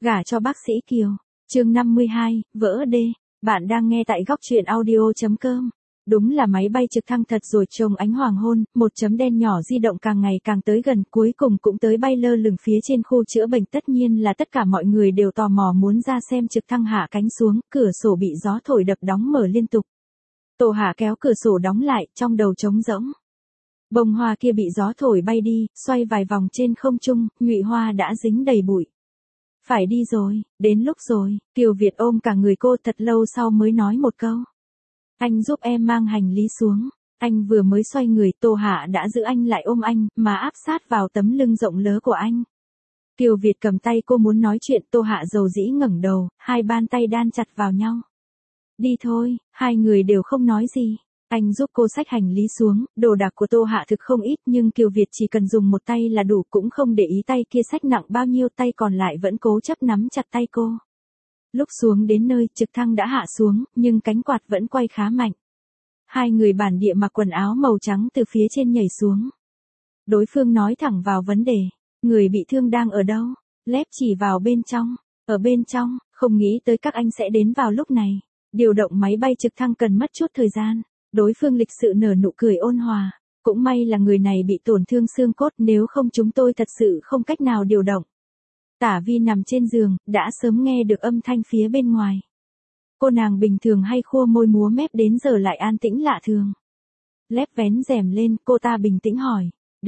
Gả cho bác sĩ Kiều. Chương 52, vỡ đê. Bạn đang nghe tại góc truyện audio.com. Đúng là máy bay trực thăng thật rồi, trông ánh hoàng hôn, một chấm đen nhỏ di động càng ngày càng tới gần, cuối cùng cũng tới bay lơ lửng phía trên khu chữa bệnh. Tất nhiên là tất cả mọi người đều tò mò muốn ra xem trực thăng hạ cánh xuống, cửa sổ bị gió thổi đập đóng mở liên tục. Tô Hạ kéo cửa sổ đóng lại, trong đầu trống rỗng. Bông hoa kia bị gió thổi bay đi, xoay vài vòng trên không trung, nhụy hoa đã dính đầy bụi. Phải đi rồi, đến lúc rồi. Kiều Việt ôm cả người cô thật lâu sau mới nói một câu. Anh giúp em mang hành lý xuống. Anh vừa mới xoay người, Tô Hạ đã giữ anh lại, ôm anh, mà áp sát vào tấm lưng rộng lớn của anh. Kiều Việt cầm tay cô muốn nói chuyện, Tô Hạ dầu dĩ ngẩng đầu, hai bàn tay đan chặt vào nhau. Đi thôi, hai người đều không nói gì. Anh giúp cô xách hành lý xuống, đồ đạc của Tô Hạ thực không ít nhưng Kiều Việt chỉ cần dùng một tay là đủ, cũng không để ý tay kia xách nặng bao nhiêu, tay còn lại vẫn cố chấp nắm chặt tay cô. Lúc xuống đến nơi, trực thăng đã hạ xuống, nhưng cánh quạt vẫn quay khá mạnh. Hai người bản địa mặc quần áo màu trắng từ phía trên nhảy xuống. Đối phương nói thẳng vào vấn đề, người bị thương đang ở đâu? Lép chỉ vào bên trong, ở bên trong, không nghĩ tới các anh sẽ đến vào lúc này. Điều động máy bay trực thăng cần mất chút thời gian. Đối phương lịch sự nở nụ cười ôn hòa. Cũng may là người này bị tổn thương xương cốt, nếu không chúng tôi thật sự không cách nào điều động. Tả Vi nằm trên giường, đã sớm nghe được âm thanh phía bên ngoài. Cô nàng bình thường hay khua môi múa mép, đến giờ lại an tĩnh lạ thường. Lép vén rèm lên, cô ta bình tĩnh hỏi.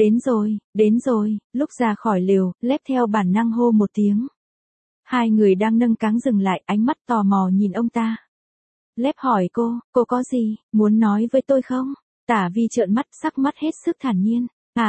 Đến rồi, lúc ra khỏi lều, Lép theo bản năng hô một tiếng. Hai người đang nâng cáng dừng lại, ánh mắt tò mò nhìn ông ta. Lép hỏi cô có gì, muốn nói với tôi không? Tả Vi trợn mắt, sắc mắt hết sức thản nhiên.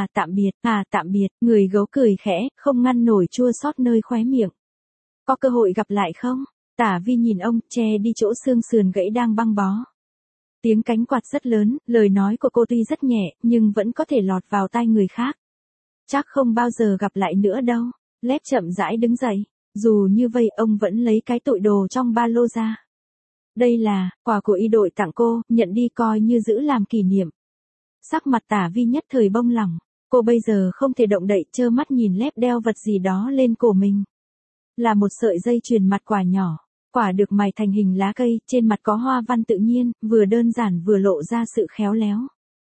Tạm biệt, người gấu cười khẽ, không ngăn nổi chua xót nơi khóe miệng. Có cơ hội gặp lại không? Tả Vi nhìn ông, che đi chỗ xương sườn gãy đang băng bó. Tiếng cánh quạt rất lớn, lời nói của cô tuy rất nhẹ, nhưng vẫn có thể lọt vào tai người khác. Chắc không bao giờ gặp lại nữa đâu. Lép chậm rãi đứng dậy. Dù như vậy, ông vẫn lấy cái tụi đồ trong ba lô ra. Đây là quà của y đội tặng cô, nhận đi coi như giữ làm kỷ niệm. Sắc mặt Tả Vi nhất thời bông lỏng. Cô bây giờ không thể động đậy, trơ mắt nhìn Lép đeo vật gì đó lên cổ mình. Là một sợi dây chuyền mặt quả nhỏ. Quả được mài thành hình lá cây, trên mặt có hoa văn tự nhiên, vừa đơn giản vừa lộ ra sự khéo léo.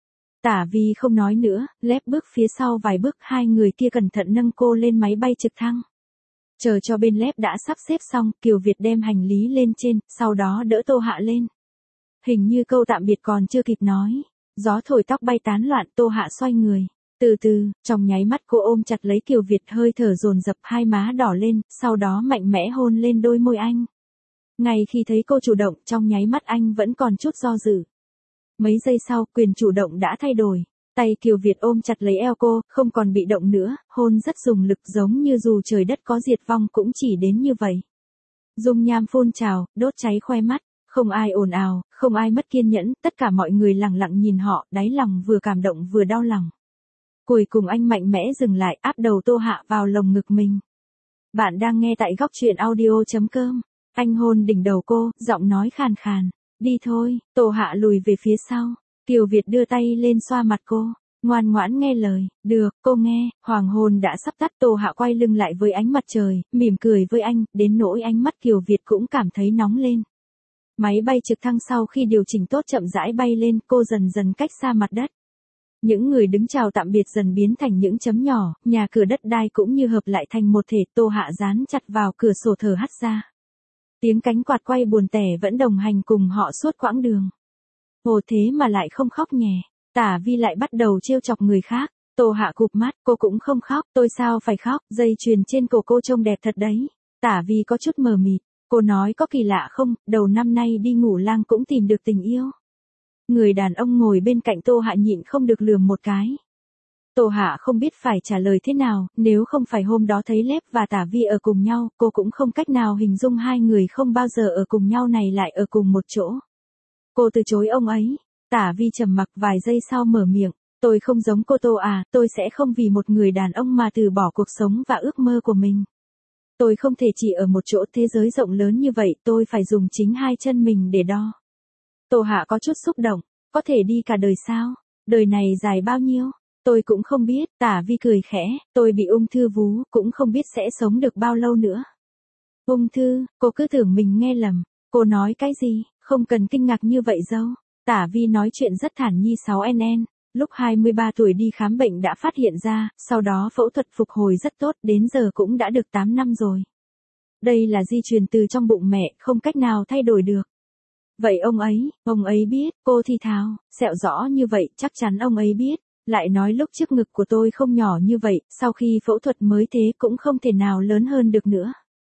Tả Vi không nói nữa, Lép bước phía sau vài bước, hai người kia cẩn thận nâng cô lên máy bay trực thăng. Chờ cho bên Lép đã sắp xếp xong, Kiều Việt đem hành lý lên trên, sau đó đỡ Tô Hạ lên. Hình như câu tạm biệt còn chưa kịp nói. Gió thổi tóc bay tán loạn, Tô Hạ xoay người. Từ từ, trong nháy mắt cô ôm chặt lấy Kiều Việt, hơi thở dồn dập, hai má đỏ lên, sau đó mạnh mẽ hôn lên đôi môi anh. Ngay khi thấy cô chủ động, trong nháy mắt anh vẫn còn chút do dự. Mấy giây sau, quyền chủ động đã thay đổi. Tay Kiều Việt ôm chặt lấy eo cô, không còn bị động nữa, hôn rất dùng lực, giống như dù trời đất có diệt vong cũng chỉ đến như vậy. Dung nham phun trào, đốt cháy khoe mắt, không ai ồn ào, không ai mất kiên nhẫn, tất cả mọi người lặng lặng nhìn họ, đáy lòng vừa cảm động vừa đau lòng. Cuối cùng anh mạnh mẽ dừng lại, áp đầu Tô Hạ vào lồng ngực mình. Bạn đang nghe tại góc truyện audio.com. Anh hôn đỉnh đầu cô, giọng nói khàn khàn. Đi thôi. Tô Hạ lùi về phía sau. Kiều Việt đưa tay lên xoa mặt cô. Ngoan ngoãn nghe lời. Được, cô nghe. Hoàng hôn đã sắp tắt, Tô Hạ quay lưng lại với ánh mặt trời, mỉm cười với anh, đến nỗi ánh mắt Kiều Việt cũng cảm thấy nóng lên. Máy bay trực thăng sau khi điều chỉnh tốt chậm rãi bay lên, cô dần dần cách xa mặt đất. Những người đứng chào tạm biệt dần biến thành những chấm nhỏ, nhà cửa đất đai cũng như hợp lại thành một thể. Tô Hạ dán chặt vào cửa sổ thở hắt ra. Tiếng cánh quạt quay buồn tẻ vẫn đồng hành cùng họ suốt quãng đường. Ồ, thế mà lại không khóc nhè. Tả Vi lại bắt đầu trêu chọc người khác. Tô Hạ cụp mắt, cô cũng không khóc, tôi sao phải khóc, dây chuyền trên cổ cô trông đẹp thật đấy. Tả Vi có chút mờ mịt, cô nói có kỳ lạ không, đầu năm nay đi ngủ lang cũng tìm được tình yêu. Người đàn ông ngồi bên cạnh Tô Hạ nhịn không được lườm một cái. Tô Hạ không biết phải trả lời thế nào, nếu không phải hôm đó thấy Lép và Tả Vi ở cùng nhau, cô cũng không cách nào hình dung hai người không bao giờ ở cùng nhau này lại ở cùng một chỗ. Cô từ chối ông ấy. Tả Vi trầm mặc vài giây sau mở miệng, tôi không giống cô Tô à, tôi sẽ không vì một người đàn ông mà từ bỏ cuộc sống và ước mơ của mình. Tôi không thể chỉ ở một chỗ, thế giới rộng lớn như vậy, tôi phải dùng chính hai chân mình để đo. Tô Hạ có chút xúc động, có thể đi cả đời sao? Đời này dài bao nhiêu? Tôi cũng không biết. Tả Vi cười khẽ, tôi bị ung thư vú, cũng không biết sẽ sống được bao lâu nữa. Ung thư, cô cứ tưởng mình nghe lầm. Cô nói cái gì, không cần kinh ngạc như vậy dâu. Tả Vi nói chuyện rất thản nhi 6NN. Lúc 23 tuổi đi khám bệnh đã phát hiện ra, sau đó phẫu thuật phục hồi rất tốt, đến giờ cũng đã được 8 năm rồi. Đây là di truyền từ trong bụng mẹ, không cách nào thay đổi được. Vậy ông ấy biết, cô thì thào, sẹo rõ như vậy, chắc chắn ông ấy biết. Lại nói lúc trước ngực của tôi không nhỏ như vậy, sau khi phẫu thuật mới thế cũng không thể nào lớn hơn được nữa.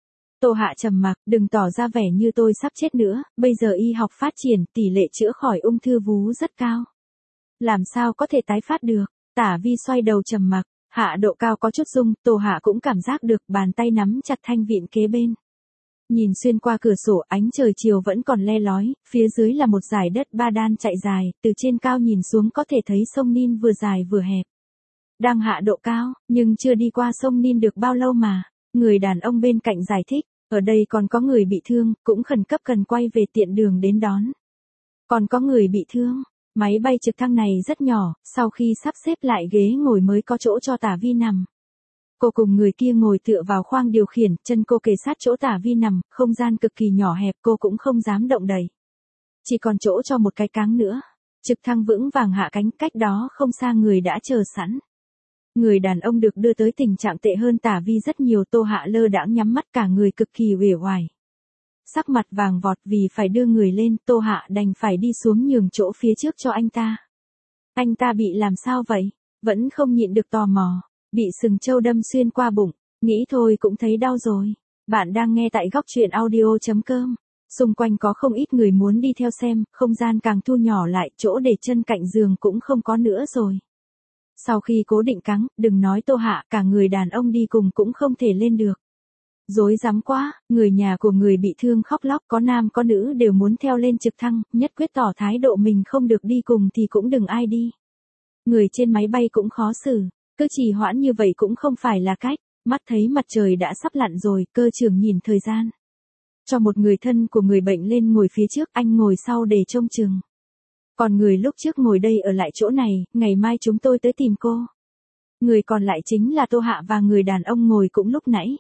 Tô Hạ trầm mặc, đừng tỏ ra vẻ như tôi sắp chết nữa, bây giờ y học phát triển, tỷ lệ chữa khỏi ung thư vú rất cao. Làm sao có thể tái phát được? Tả Vi xoay đầu trầm mặc, Hạ độ cao có chút rung, Tô Hạ cũng cảm giác được bàn tay nắm chặt thanh vịn kế bên. Nhìn xuyên qua cửa sổ ánh trời chiều vẫn còn le lói, phía dưới là một dải đất ba đan chạy dài, từ trên cao nhìn xuống có thể thấy sông Nin vừa dài vừa hẹp. Đang hạ độ cao, nhưng chưa đi qua sông Nin được bao lâu mà. Người đàn ông bên cạnh giải thích, ở đây còn có người bị thương, cũng khẩn cấp cần quay về tiện đường đến đón. Còn có người bị thương, máy bay trực thăng này rất nhỏ, sau khi sắp xếp lại ghế ngồi mới có chỗ cho Tả Vi nằm. Cô cùng người kia ngồi tựa vào khoang điều khiển, chân cô kề sát chỗ Tả Vi nằm, không gian cực kỳ nhỏ hẹp cô cũng không dám động đậy. Chỉ còn chỗ cho một cái cáng nữa. Trực thăng vững vàng hạ cánh, cách đó không xa người đã chờ sẵn. Người đàn ông được đưa tới tình trạng tệ hơn Tả Vi rất nhiều. Tô Hạ lơ đãng nhắm mắt cả người cực kỳ uể oải. Sắc mặt vàng vọt vì phải đưa người lên, Tô Hạ đành phải đi xuống nhường chỗ phía trước cho anh ta. Anh ta bị làm sao vậy? Vẫn không nhịn được tò mò. Bị sừng trâu đâm xuyên qua bụng, nghĩ thôi cũng thấy đau rồi. Bạn đang nghe tại góc truyện audio.com. Xung quanh có không ít người muốn đi theo xem, không gian càng thu nhỏ lại, chỗ để chân cạnh giường cũng không có nữa rồi. Sau khi cố định cáng, đừng nói Tô Hạ, cả người đàn ông đi cùng cũng không thể lên được. Rối rắm quá, người nhà của người bị thương khóc lóc, có nam có nữ đều muốn theo lên trực thăng, nhất quyết tỏ thái độ mình không được đi cùng thì cũng đừng ai đi. Người trên máy bay cũng khó xử, cứ trì hoãn như vậy cũng không phải là cách, mắt thấy mặt trời đã sắp lặn rồi, cơ trưởng nhìn thời gian. Cho một người thân của người bệnh lên ngồi phía trước, anh ngồi sau để trông chừng. Còn người lúc trước ngồi đây ở lại chỗ này, ngày mai chúng tôi tới tìm cô. Người còn lại chính là Tô Hạ và người đàn ông ngồi cũng lúc nãy.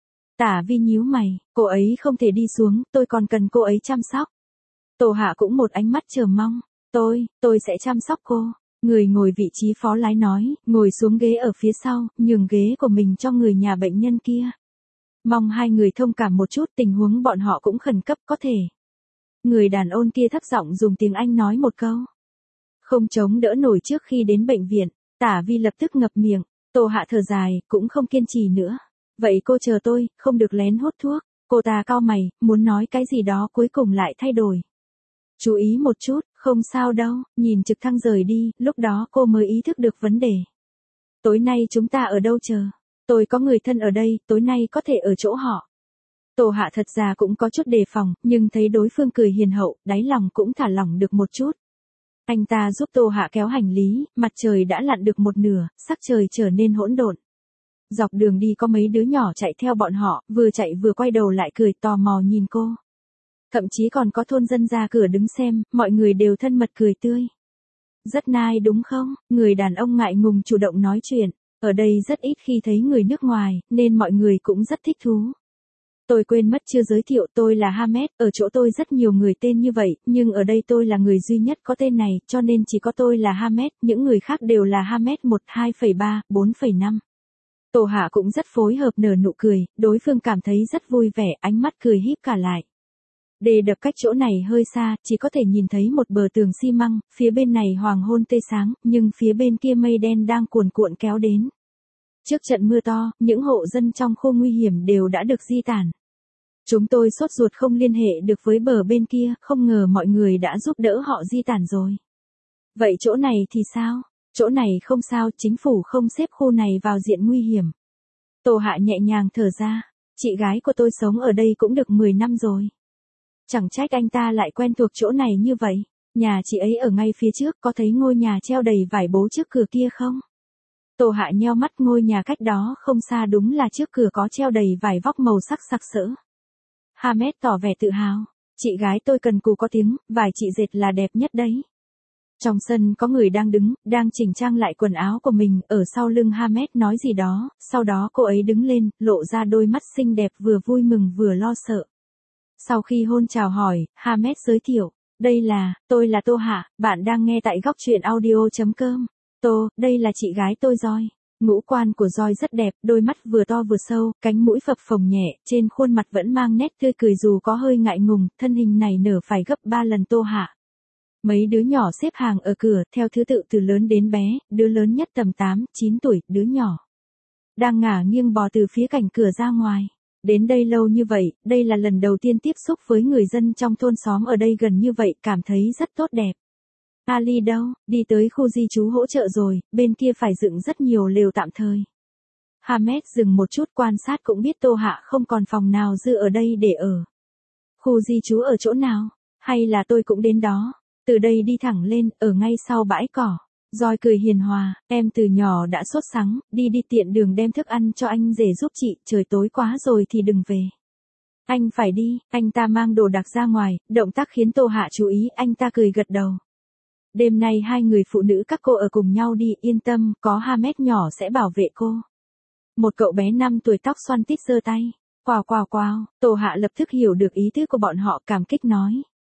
Tả Vi nhíu mày, cô ấy không thể đi xuống, tôi còn cần cô ấy chăm sóc. Tô Hạ cũng một ánh mắt chờ mong, tôi sẽ chăm sóc cô. Người ngồi vị trí phó lái nói, ngồi xuống ghế ở phía sau, nhường ghế của mình cho người nhà bệnh nhân kia. Mong hai người thông cảm một chút, tình huống bọn họ cũng khẩn cấp có thể. Người đàn ông kia thấp giọng dùng tiếng Anh nói một câu. Không chống đỡ nổi trước khi đến bệnh viện, Tả Vi lập tức ngập miệng, Tô Hạ thở dài, cũng không kiên trì nữa. Vậy cô chờ tôi, không được lén hút thuốc. Cô ta cau mày, muốn nói cái gì đó cuối cùng lại thay đổi. Chú ý một chút, không sao đâu, nhìn trực thăng rời đi, lúc đó cô mới ý thức được vấn đề. Tối nay chúng ta ở đâu chờ? Tôi có người thân ở đây, tối nay có thể ở chỗ họ. Tô Hạ thật ra cũng có chút đề phòng, nhưng thấy đối phương cười hiền hậu, đáy lòng cũng thả lỏng được một chút. Anh ta giúp Tô Hạ kéo hành lý, mặt trời đã lặn được một nửa, sắc trời trở nên hỗn độn. Dọc đường đi có mấy đứa nhỏ chạy theo bọn họ, vừa chạy vừa quay đầu lại cười tò mò nhìn cô. Thậm chí còn có thôn dân ra cửa đứng xem, mọi người đều thân mật cười tươi. Rất nice đúng không? Người đàn ông ngại ngùng chủ động nói chuyện. Ở đây rất ít khi thấy người nước ngoài, nên mọi người cũng rất thích thú. Tôi quên mất chưa giới thiệu, tôi là Hamed, ở chỗ tôi rất nhiều người tên như vậy, nhưng ở đây tôi là người duy nhất có tên này, cho nên chỉ có tôi là Hamed, những người khác đều là Hamed 1, 2,3, 4,5. Tô Hạ cũng rất phối hợp nở nụ cười, đối phương cảm thấy rất vui vẻ, ánh mắt cười híp cả lại. Đê đập cách chỗ này hơi xa, chỉ có thể nhìn thấy một bờ tường xi măng, phía bên này hoàng hôn tươi sáng, nhưng phía bên kia mây đen đang cuồn cuộn kéo đến. Trước trận mưa to, những hộ dân trong khu nguy hiểm đều đã được di tản. Chúng tôi sốt ruột không liên hệ được với bờ bên kia, không ngờ mọi người đã giúp đỡ họ di tản rồi. Vậy chỗ này thì sao? Chỗ này không sao, chính phủ không xếp khu này vào diện nguy hiểm. Tô Hạ nhẹ nhàng thở ra, chị gái của tôi sống ở đây cũng được 10 năm rồi. Chẳng trách anh ta lại quen thuộc chỗ này như vậy. Nhà chị ấy ở ngay phía trước, có thấy ngôi nhà treo đầy vải bố trước cửa kia không? Tô Hạ nheo mắt, ngôi nhà cách đó không xa đúng là trước cửa có treo đầy vải vóc màu sắc sặc sỡ. Hamed tỏ vẻ tự hào, chị gái tôi cần cù có tiếng, vải chị dệt là đẹp nhất đấy. Trong sân có người đang đứng, đang chỉnh trang lại quần áo của mình, ở sau lưng Hamed nói gì đó, sau đó cô ấy đứng lên, lộ ra đôi mắt xinh đẹp vừa vui mừng vừa lo sợ. Sau khi hôn chào hỏi, Hamed giới thiệu, tôi là Tô Hạ, bạn đang nghe tại góc truyện audio.com. Đây là chị gái tôi Joy. Ngũ quan của Joy rất đẹp, đôi mắt vừa to vừa sâu, cánh mũi phập phồng nhẹ, trên khuôn mặt vẫn mang nét tươi cười dù có hơi ngại ngùng, thân hình này nở phải gấp 3 lần Tô Hạ. Mấy đứa nhỏ xếp hàng ở cửa, theo thứ tự từ lớn đến bé, đứa lớn nhất tầm 8, 9 tuổi, đứa nhỏ đang ngả nghiêng bò từ phía cạnh cửa ra ngoài. Đến đây lâu như vậy, đây là lần đầu tiên tiếp xúc với người dân trong thôn xóm ở đây gần như vậy, cảm thấy rất tốt đẹp. Ali đâu, đi tới khu di trú hỗ trợ rồi, bên kia phải dựng rất nhiều lều tạm thời. Hamed dừng một chút quan sát cũng biết Tô Hạ không còn phòng nào dư ở đây để ở. Khu di trú ở chỗ nào? Hay là tôi cũng đến đó? Từ đây đi thẳng lên, ở ngay sau bãi cỏ. Joy cười hiền hòa, em từ nhỏ đã sốt sắng, đi tiện đường đem thức ăn cho anh rể giúp chị, trời tối quá rồi thì đừng về. Anh phải đi, anh ta mang đồ đạc ra ngoài, động tác khiến Tô Hạ chú ý, anh ta cười gật đầu. Đêm nay hai người phụ nữ các cô ở cùng nhau đi, yên tâm, có Hamed nhỏ sẽ bảo vệ cô. Một cậu bé 5 tuổi tóc xoăn tít giơ tay. Quào, Tô Hạ lập tức hiểu được ý tứ của bọn họ, cảm kích nói.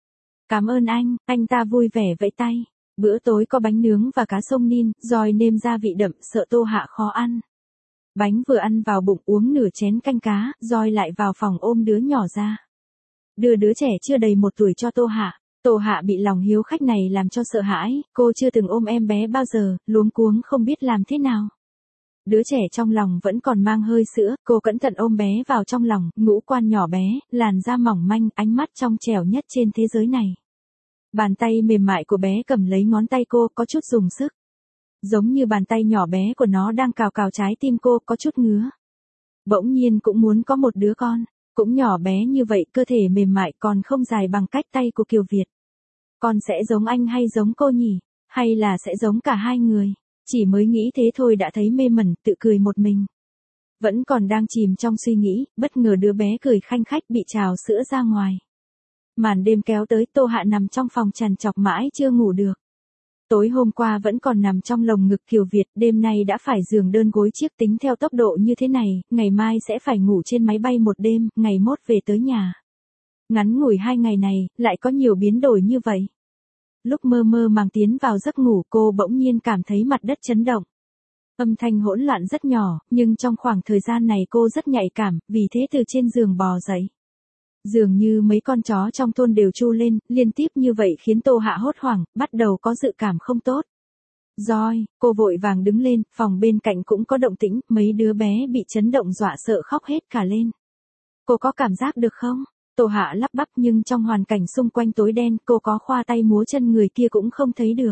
Cảm ơn anh ta vui vẻ vẫy tay. Bữa tối có bánh nướng và cá sông nin, Joy nêm gia vị đậm, sợ Tô Hạ khó ăn. Bánh vừa ăn vào bụng, uống nửa chén canh cá, Joy lại vào phòng ôm đứa nhỏ ra. Đưa đứa trẻ chưa đầy 1 tuổi cho Tô Hạ. Tô Hạ bị lòng hiếu khách này làm cho sợ hãi, cô chưa từng ôm em bé bao giờ, luống cuống không biết làm thế nào. Đứa trẻ trong lòng vẫn còn mang hơi sữa, cô cẩn thận ôm bé vào trong lòng, ngũ quan nhỏ bé, làn da mỏng manh, ánh mắt trong trẻo nhất trên thế giới này. Bàn tay mềm mại của bé cầm lấy ngón tay cô, có chút dùng sức. Giống như bàn tay nhỏ bé của nó đang cào cào trái tim cô, có chút ngứa. Bỗng nhiên cũng muốn có một đứa con, cũng nhỏ bé như vậy, cơ thể mềm mại còn không dài bằng cách tay của Kiều Việt. Con sẽ giống anh hay giống cô nhỉ? Hay là sẽ giống cả hai người? Chỉ mới nghĩ thế thôi đã thấy mê mẩn, tự cười một mình. Vẫn còn đang chìm trong suy nghĩ, bất ngờ đứa bé cười khanh khách bị trào sữa ra ngoài. Màn đêm kéo tới, Tô Hạ nằm trong phòng trằn trọc mãi chưa ngủ được. Tối hôm qua vẫn còn nằm trong lồng ngực Kiều Việt, đêm nay đã phải giường đơn gối chiếc, tính theo tốc độ như thế này, ngày mai sẽ phải ngủ trên máy bay một đêm, ngày mốt về tới nhà. Ngắn ngủi 2 ngày này, lại có nhiều biến đổi như vậy. Lúc mơ màng tiến vào giấc ngủ, cô bỗng nhiên cảm thấy mặt đất chấn động. Âm thanh hỗn loạn rất nhỏ, nhưng trong khoảng thời gian này cô rất nhạy cảm, vì thế từ trên giường bò dậy. Dường như mấy con chó trong thôn đều tru lên, liên tiếp như vậy khiến Tô Hạ hốt hoảng, bắt đầu có dự cảm không tốt. Joy, cô vội vàng đứng lên, phòng bên cạnh cũng có động tĩnh, mấy đứa bé bị chấn động dọa sợ khóc hết cả lên. Cô có cảm giác được không? Tô Hạ lắp bắp, nhưng trong hoàn cảnh xung quanh tối đen, cô có khoa tay múa chân người kia cũng không thấy được.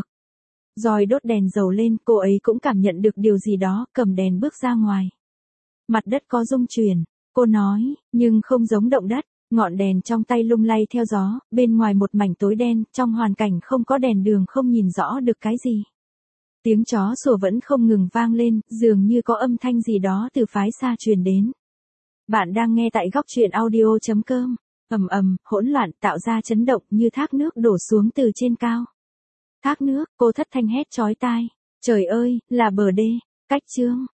Joy đốt đèn dầu lên, cô ấy cũng cảm nhận được điều gì đó, cầm đèn bước ra ngoài. Mặt đất có rung chuyển, cô nói, nhưng không giống động đất. Ngọn đèn trong tay lung lay theo gió, bên ngoài một mảnh tối đen, trong hoàn cảnh không có đèn đường không nhìn rõ được cái gì. Tiếng chó sủa vẫn không ngừng vang lên, dường như có âm thanh gì đó từ phái xa truyền đến. Bạn đang nghe tại góc truyện audio.com. Hỗn loạn tạo ra chấn động như thác nước đổ xuống từ trên cao. Thác nước, cô thất thanh hét chói tai. Trời ơi, là bờ đê. Cách chương.